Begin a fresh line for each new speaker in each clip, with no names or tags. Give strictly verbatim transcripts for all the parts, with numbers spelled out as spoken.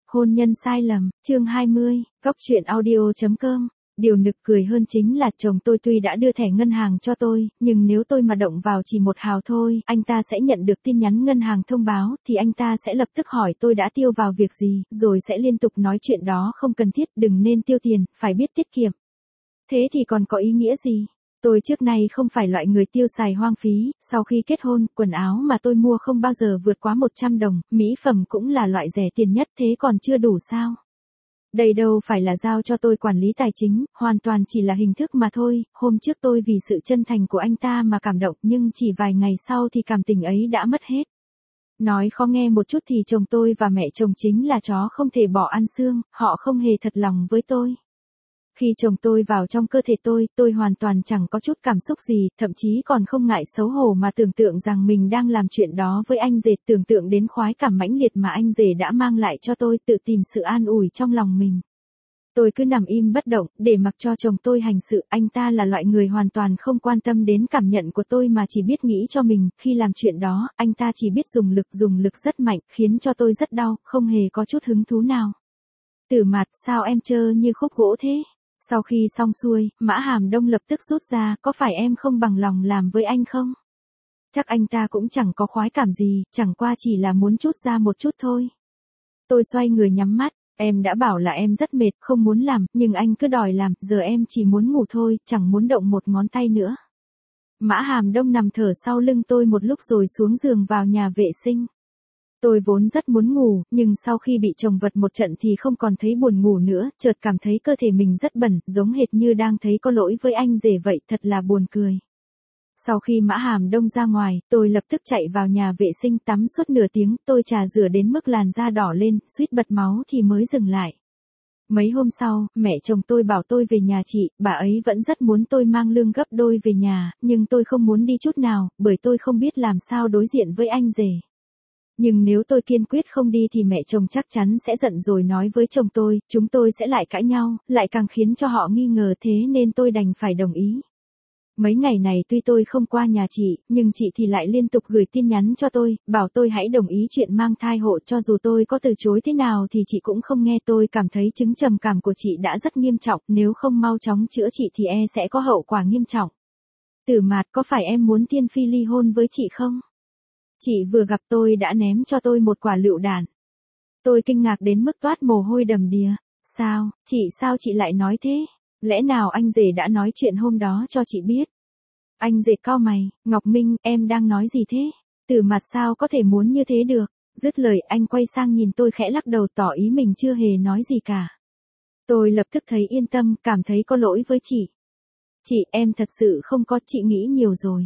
Hôn nhân sai lầm, chương hai mươi, Góc truyện audio chấm com. Điều nực cười hơn chính là chồng tôi tuy đã đưa thẻ ngân hàng cho tôi, nhưng nếu tôi mà động vào chỉ một hào thôi, anh ta sẽ nhận được tin nhắn ngân hàng thông báo, thì anh ta sẽ lập tức hỏi tôi đã tiêu vào việc gì, rồi sẽ liên tục nói chuyện đó không cần thiết, đừng nên tiêu tiền, phải biết tiết kiệm. Thế thì còn có ý nghĩa gì? Tôi trước nay không phải loại người tiêu xài hoang phí, sau khi kết hôn, quần áo mà tôi mua không bao giờ vượt quá một trăm đồng, mỹ phẩm cũng là loại rẻ tiền nhất, thế còn chưa đủ sao? Đây đâu phải là giao cho tôi quản lý tài chính, hoàn toàn chỉ là hình thức mà thôi. Hôm trước tôi vì sự chân thành của anh ta mà cảm động, nhưng chỉ vài ngày sau thì cảm tình ấy đã mất hết. Nói khó nghe một chút thì chồng tôi và mẹ chồng chính là chó không thể bỏ ăn xương, họ không hề thật lòng với tôi. Khi chồng tôi vào trong cơ thể tôi, tôi hoàn toàn chẳng có chút cảm xúc gì, thậm chí còn không ngại xấu hổ mà tưởng tượng rằng mình đang làm chuyện đó với anh rể, tưởng tượng đến khoái cảm mãnh liệt mà anh rể đã mang lại cho tôi, tự tìm sự an ủi trong lòng mình. Tôi cứ nằm im bất động, để mặc cho chồng tôi hành sự, anh ta là loại người hoàn toàn không quan tâm đến cảm nhận của tôi mà chỉ biết nghĩ cho mình, khi làm chuyện đó, anh ta chỉ biết dùng lực, dùng lực rất mạnh, khiến cho tôi rất đau, không hề có chút hứng thú nào. Tử Mạt, sao em trơ như khúc gỗ thế? Sau khi xong xuôi, Mã Hàm Đông lập tức rút ra, có phải em không bằng lòng làm với anh không? Chắc anh ta cũng chẳng có khoái cảm gì, chẳng qua chỉ là muốn trút ra một chút thôi. Tôi xoay người nhắm mắt, em đã bảo là em rất mệt, không muốn làm, nhưng anh cứ đòi làm, giờ em chỉ muốn ngủ thôi, chẳng muốn động một ngón tay nữa. Mã Hàm Đông nằm thở sau lưng tôi một lúc rồi xuống giường vào nhà vệ sinh. Tôi vốn rất muốn ngủ, nhưng sau khi bị chồng vật một trận thì không còn thấy buồn ngủ nữa, chợt cảm thấy cơ thể mình rất bẩn, giống hệt như đang thấy có lỗi với anh rể vậy, thật là buồn cười. Sau khi Mã Hàm Đông ra ngoài, tôi lập tức chạy vào nhà vệ sinh tắm suốt nửa tiếng, tôi chà rửa đến mức làn da đỏ lên, suýt bật máu thì mới dừng lại. Mấy hôm sau, mẹ chồng tôi bảo tôi về nhà chị, bà ấy vẫn rất muốn tôi mang lương gấp đôi về nhà, nhưng tôi không muốn đi chút nào, bởi tôi không biết làm sao đối diện với anh rể. Nhưng nếu tôi kiên quyết không đi thì mẹ chồng chắc chắn sẽ giận rồi nói với chồng tôi, chúng tôi sẽ lại cãi nhau, lại càng khiến cho họ nghi ngờ, thế nên tôi đành phải đồng ý. Mấy ngày này tuy tôi không qua nhà chị, nhưng chị thì lại liên tục gửi tin nhắn cho tôi, bảo tôi hãy đồng ý chuyện mang thai hộ, cho dù tôi có từ chối thế nào thì chị cũng không nghe. Tôi cảm thấy chứng trầm cảm của chị đã rất nghiêm trọng, nếu không mau chóng chữa trị thì e sẽ có hậu quả nghiêm trọng. Tử Mạt, có phải em muốn Thiên Phi ly hôn với chị không? Chị vừa gặp tôi đã ném cho tôi một quả lựu đạn. Tôi kinh ngạc đến mức toát mồ hôi đầm đìa. Sao, chị sao chị lại nói thế? Lẽ nào anh rể đã nói chuyện hôm đó cho chị biết? Anh rể cau mày, Ngọc Minh, em đang nói gì thế? Tử Mạt sao có thể muốn như thế được? Dứt lời anh quay sang nhìn tôi khẽ lắc đầu tỏ ý mình chưa hề nói gì cả. Tôi lập tức thấy yên tâm, cảm thấy có lỗi với chị. Chị, em thật sự không có, chị nghĩ nhiều rồi.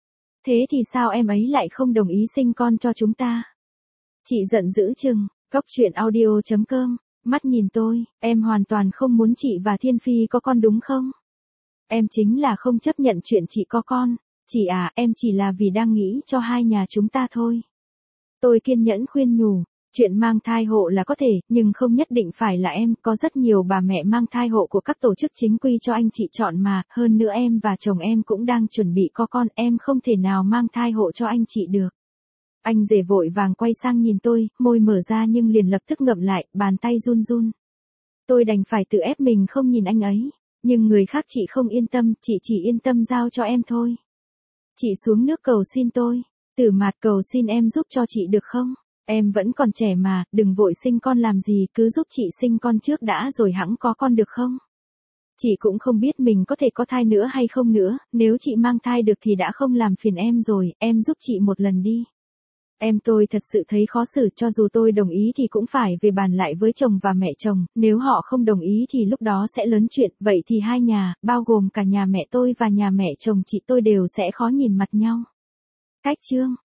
Thế thì sao em ấy lại không đồng ý sinh con cho chúng ta? Chị giận dữ chừng, Góc truyện audio chấm com, mắt nhìn tôi, em hoàn toàn không muốn chị và Thiên Phi có con đúng không? Em chính là không chấp nhận chuyện chị có con. Chị à, em chỉ là vì đang nghĩ cho hai nhà chúng ta thôi. Tôi kiên nhẫn khuyên nhủ, chuyện mang thai hộ là có thể, nhưng không nhất định phải là em, có rất nhiều bà mẹ mang thai hộ của các tổ chức chính quy cho anh chị chọn mà, hơn nữa em và chồng em cũng đang chuẩn bị có con, em không thể nào mang thai hộ cho anh chị được. Anh rể vội vàng quay sang nhìn tôi, môi mở ra nhưng liền lập tức ngậm lại, bàn tay run run. Tôi đành phải tự ép mình không nhìn anh ấy, nhưng người khác chị không yên tâm, chị chỉ yên tâm giao cho em thôi. Chị xuống nước cầu xin tôi, Tử Mạt, cầu xin em giúp cho chị được không? Em vẫn còn trẻ mà, đừng vội sinh con làm gì, cứ giúp chị sinh con trước đã rồi hẵng có con được không? Chị cũng không biết mình có thể có thai nữa hay không nữa, nếu chị mang thai được thì đã không làm phiền em rồi, em giúp chị một lần đi. Em tôi thật sự thấy khó xử, cho dù tôi đồng ý thì cũng phải về bàn lại với chồng và mẹ chồng, nếu họ không đồng ý thì lúc đó sẽ lớn chuyện, vậy thì hai nhà, bao gồm cả nhà mẹ tôi và nhà mẹ chồng chị tôi đều sẽ khó nhìn mặt nhau. Cách chương